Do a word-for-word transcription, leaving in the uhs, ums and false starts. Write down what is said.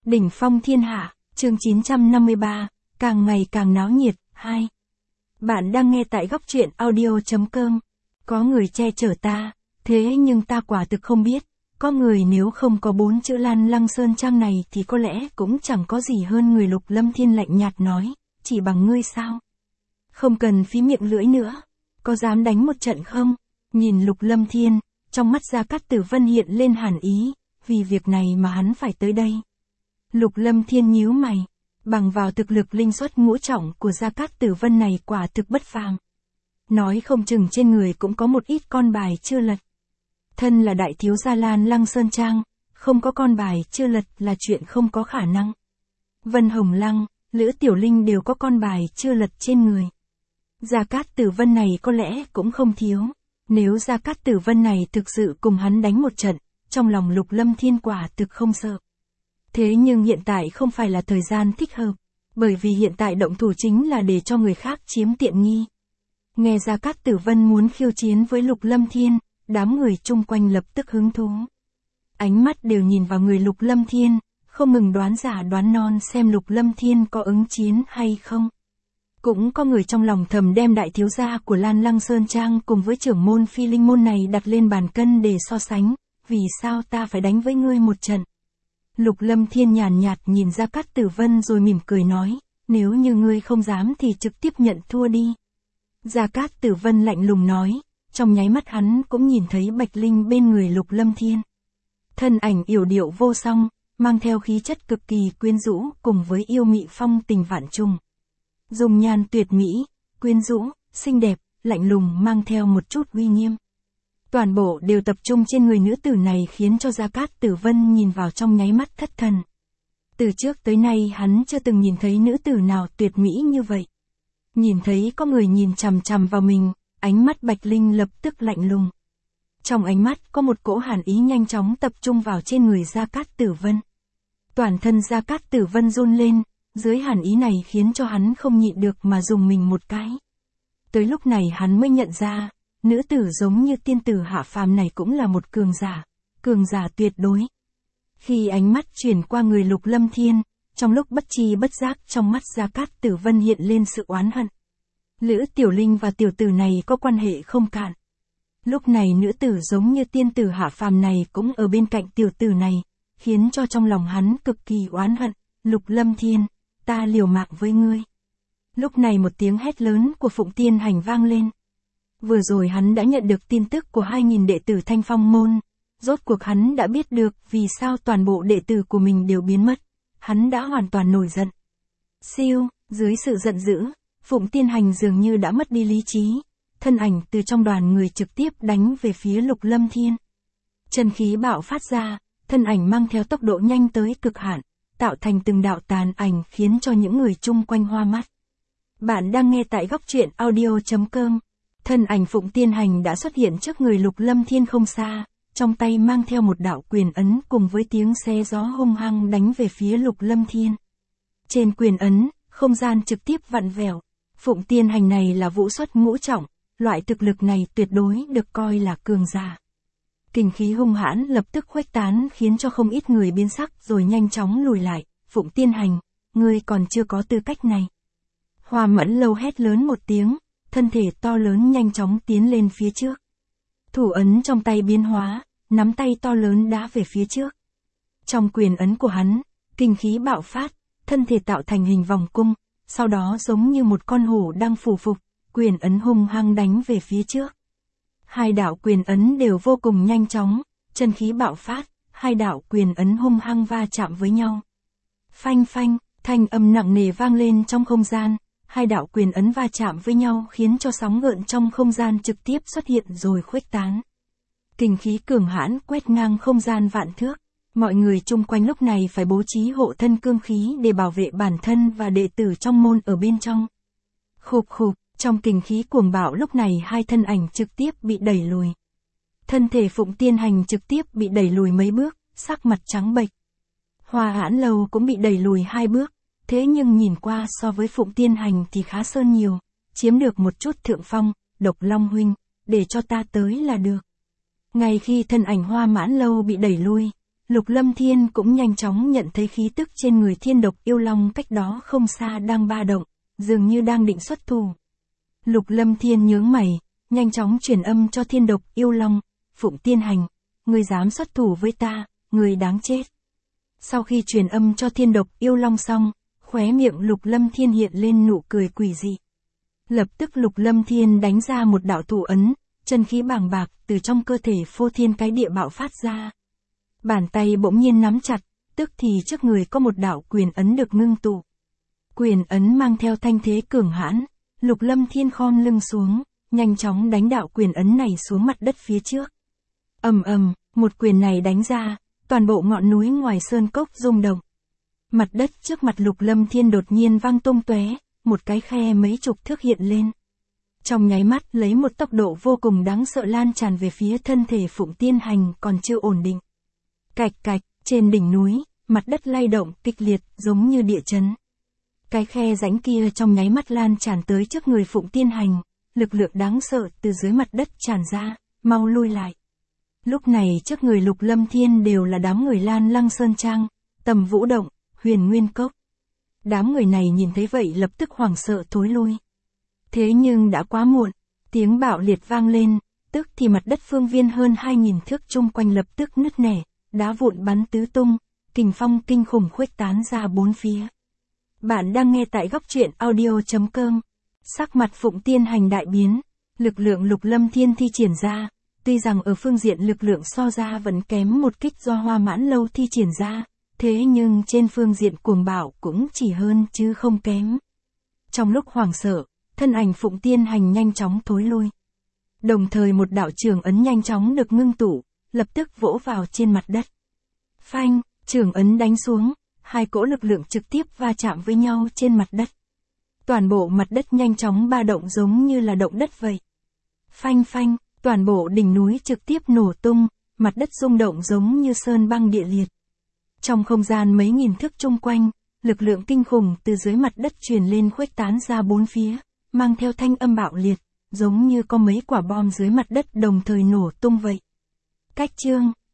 Đỉnh phong thiên hạ, chương chín trăm năm mươi ba, càng ngày càng náo nhiệt, hai. Bạn đang nghe tại góc truyện audio.com. Có người che chở ta, thế nhưng ta quả thực không biết, có người nếu không có bốn chữ Lan Lăng Sơn Trang này thì có lẽ cũng chẳng có gì hơn người. Lục Lâm Thiên lạnh nhạt nói, chỉ bằng ngươi sao? Không cần phí miệng lưỡi nữa, có dám đánh một trận không? Nhìn Lục Lâm Thiên, trong mắt Gia Cát Tử Vân hiện lên hàn ý, vì việc này mà hắn phải tới đây. Lục Lâm Thiên nhíu mày, bằng vào thực lực linh xuất ngũ trọng của Gia Cát Tử Vân này quả thực bất phàm. Nói không chừng trên người cũng có một ít con bài chưa lật. Thân là đại thiếu gia Lan Lăng Sơn Trang, không có con bài chưa lật là chuyện không có khả năng. Vân Hồng Lăng, Lữ Tiểu Linh đều có con bài chưa lật trên người. Gia Cát Tử Vân này có lẽ cũng không thiếu. Nếu Gia Cát Tử Vân này thực sự cùng hắn đánh một trận, trong lòng Lục Lâm Thiên quả thực không sợ. Thế nhưng hiện tại không phải là thời gian thích hợp, bởi vì hiện tại động thủ chính là để cho người khác chiếm tiện nghi. Nghe Gia Cát Tử Vân muốn khiêu chiến với Lục Lâm Thiên, đám người chung quanh lập tức hứng thú. Ánh mắt đều nhìn vào người Lục Lâm Thiên, không ngừng đoán giả đoán non xem Lục Lâm Thiên có ứng chiến hay không. Cũng có người trong lòng thầm đem đại thiếu gia của Lan Lăng Sơn Trang cùng với trưởng môn Phi Linh môn này đặt lên bàn cân để so sánh, vì sao ta phải đánh với ngươi một trận. Lục Lâm Thiên nhàn nhạt nhìn Gia Cát Tử Vân rồi mỉm cười nói, nếu như ngươi không dám thì trực tiếp nhận thua đi. Gia Cát Tử Vân lạnh lùng nói, trong nháy mắt hắn cũng nhìn thấy Bạch Linh bên người Lục Lâm Thiên. Thân ảnh yểu điệu vô song, mang theo khí chất cực kỳ quyến rũ cùng với yêu mị phong tình vạn trùng. Dùng nhan tuyệt mỹ, quyến rũ, xinh đẹp, lạnh lùng mang theo một chút uy nghiêm. Toàn bộ đều tập trung trên người nữ tử này khiến cho Gia Cát Tử Vân nhìn vào trong nháy mắt thất thần. Từ trước tới nay hắn chưa từng nhìn thấy nữ tử nào tuyệt mỹ như vậy. Nhìn thấy có người nhìn chằm chằm vào mình, ánh mắt Bạch Linh lập tức lạnh lùng. Trong ánh mắt có một cỗ hàn ý nhanh chóng tập trung vào trên người Gia Cát Tử Vân. Toàn thân Gia Cát Tử Vân run lên, dưới hàn ý này khiến cho hắn không nhịn được mà dùng mình một cái. Tới lúc này hắn mới nhận ra, nữ tử giống như tiên tử hạ phàm này cũng là một cường giả, cường giả tuyệt đối. Khi ánh mắt chuyển qua người Lục Lâm Thiên, trong lúc bất tri bất giác trong mắt Gia Cát Tử Vân hiện lên sự oán hận. Lữ Tiểu Linh và tiểu tử này có quan hệ không cạn. Lúc này nữ tử giống như tiên tử hạ phàm này cũng ở bên cạnh tiểu tử này, khiến cho trong lòng hắn cực kỳ oán hận. Lục Lâm Thiên, ta liều mạng với ngươi. Lúc này một tiếng hét lớn của Phụng Tiên Hành vang lên. Vừa rồi hắn đã nhận được tin tức của hai nghìn đệ tử Thanh Phong môn, rốt cuộc hắn đã biết được vì sao toàn bộ đệ tử của mình đều biến mất, hắn đã hoàn toàn nổi giận. Siêu, dưới sự giận dữ, Phụng Tiên Hành dường như đã mất đi lý trí, thân ảnh từ trong đoàn người trực tiếp đánh về phía Lục Lâm Thiên. Chân khí bạo phát ra, thân ảnh mang theo tốc độ nhanh tới cực hạn, tạo thành từng đạo tàn ảnh khiến cho những người chung quanh hoa mắt. Bạn đang nghe tại góc truyện audio.com. Thân ảnh Phụng Tiên Hành đã xuất hiện trước người Lục Lâm Thiên không xa, trong tay mang theo một đạo quyền ấn cùng với tiếng xé gió hung hăng đánh về phía Lục Lâm Thiên. Trên quyền ấn, không gian trực tiếp vặn vẹo. Phụng Tiên Hành này là vũ xuất ngũ trọng, loại thực lực này tuyệt đối được coi là cường giả. Kình khí hung hãn lập tức khuếch tán khiến cho không ít người biến sắc rồi nhanh chóng lùi lại. Phụng Tiên Hành, ngươi còn chưa có tư cách này. Hoa Mẫn Lâu hét lớn một tiếng, thân thể to lớn nhanh chóng tiến lên phía trước. Thủ ấn trong tay biến hóa, nắm tay to lớn đá về phía trước. Trong quyền ấn của hắn, kinh khí bạo phát, thân thể tạo thành hình vòng cung, sau đó giống như một con hổ đang phủ phục, quyền ấn hung hăng đánh về phía trước. Hai đạo quyền ấn đều vô cùng nhanh chóng, chân khí bạo phát, hai đạo quyền ấn hung hăng va chạm với nhau. Phanh phanh, thanh âm nặng nề vang lên trong không gian. Hai đạo quyền ấn va chạm với nhau khiến cho sóng gợn trong không gian trực tiếp xuất hiện rồi khuếch tán. Kình khí cường hãn quét ngang không gian vạn thước. Mọi người chung quanh lúc này phải bố trí hộ thân cương khí để bảo vệ bản thân và đệ tử trong môn ở bên trong. Khục khục, trong kình khí cuồng bạo lúc này hai thân ảnh trực tiếp bị đẩy lùi. Thân thể Phụng Tiên Hành trực tiếp bị đẩy lùi mấy bước, sắc mặt trắng bệch. Hoa Hãn Lâu cũng bị đẩy lùi hai bước. Thế nhưng nhìn qua so với Phụng Tiên Hành thì khá sơn nhiều, chiếm được một chút thượng phong. Độc Long huynh, để cho ta tới là được. Ngay khi thân ảnh Hoa Mãn Lâu bị đẩy lui, Lục Lâm Thiên cũng nhanh chóng nhận thấy khí tức trên người Thiên Độc Yêu Long cách đó không xa đang ba động, dường như đang định xuất thủ. Lục Lâm Thiên nhướng mày, nhanh chóng truyền âm cho Thiên Độc Yêu Long, Phụng Tiên Hành, ngươi dám xuất thủ với ta, ngươi đáng chết. Sau khi truyền âm cho Thiên Độc Yêu Long xong, khóe miệng Lục Lâm Thiên hiện lên nụ cười quỷ dị. Lập tức Lục Lâm Thiên đánh ra một đạo thủ ấn, chân khí bàng bạc từ trong cơ thể phô thiên cái địa bạo phát ra. Bàn tay bỗng nhiên nắm chặt, tức thì trước người có một đạo quyền ấn được ngưng tụ. Quyền ấn mang theo thanh thế cường hãn, Lục Lâm Thiên khom lưng xuống, nhanh chóng đánh đạo quyền ấn này xuống mặt đất phía trước. Ầm ầm, một quyền này đánh ra, toàn bộ ngọn núi ngoài sơn cốc rung động. Mặt đất trước mặt Lục Lâm Thiên đột nhiên vang tung tóe, một cái khe mấy chục thước hiện lên. Trong nháy mắt lấy một tốc độ vô cùng đáng sợ lan tràn về phía thân thể Phụng Tiên Hành còn chưa ổn định. Cạch cạch, trên đỉnh núi, mặt đất lay động kịch liệt giống như địa chấn. Cái khe rãnh kia trong nháy mắt lan tràn tới trước người Phụng Tiên Hành, lực lượng đáng sợ từ dưới mặt đất tràn ra, mau lui lại. Lúc này trước người Lục Lâm Thiên đều là đám người Lan Lăng Sơn Trang, Tầm Vũ Động, Huyền Nguyên Cốc. Đám người này nhìn thấy vậy lập tức hoảng sợ thối lui. Thế nhưng đã quá muộn, tiếng bạo liệt vang lên, tức thì mặt đất phương viên hơn hai nghìn thước chung quanh lập tức nứt nẻ, đá vụn bắn tứ tung, kình phong kinh khủng khuếch tán ra bốn phía. Bạn đang nghe tại góc truyện audio chấm com. Sắc mặt Phụng Tiên Hành đại biến, lực lượng Lục Lâm Thiên thi triển ra, tuy rằng ở phương diện lực lượng so ra vẫn kém một kích do Hoa Mãn Lâu thi triển ra, thế nhưng trên phương diện cuồng bạo cũng chỉ hơn chứ không kém. Trong lúc hoảng sợ, thân ảnh Phụng Tiên Hành nhanh chóng thối lui. Đồng thời một đạo trường ấn nhanh chóng được ngưng tụ, lập tức vỗ vào trên mặt đất. Phanh, trường ấn đánh xuống, hai cỗ lực lượng trực tiếp va chạm với nhau trên mặt đất. Toàn bộ mặt đất nhanh chóng ba động giống như là động đất vậy. Phanh phanh, toàn bộ đỉnh núi trực tiếp nổ tung, mặt đất rung động giống như sơn băng địa liệt. Trong không gian mấy nghìn thước chung quanh, lực lượng kinh khủng từ dưới mặt đất truyền lên khuếch tán ra bốn phía, mang theo thanh âm bạo liệt, giống như có mấy quả bom dưới mặt đất đồng thời nổ tung vậy. Cách chương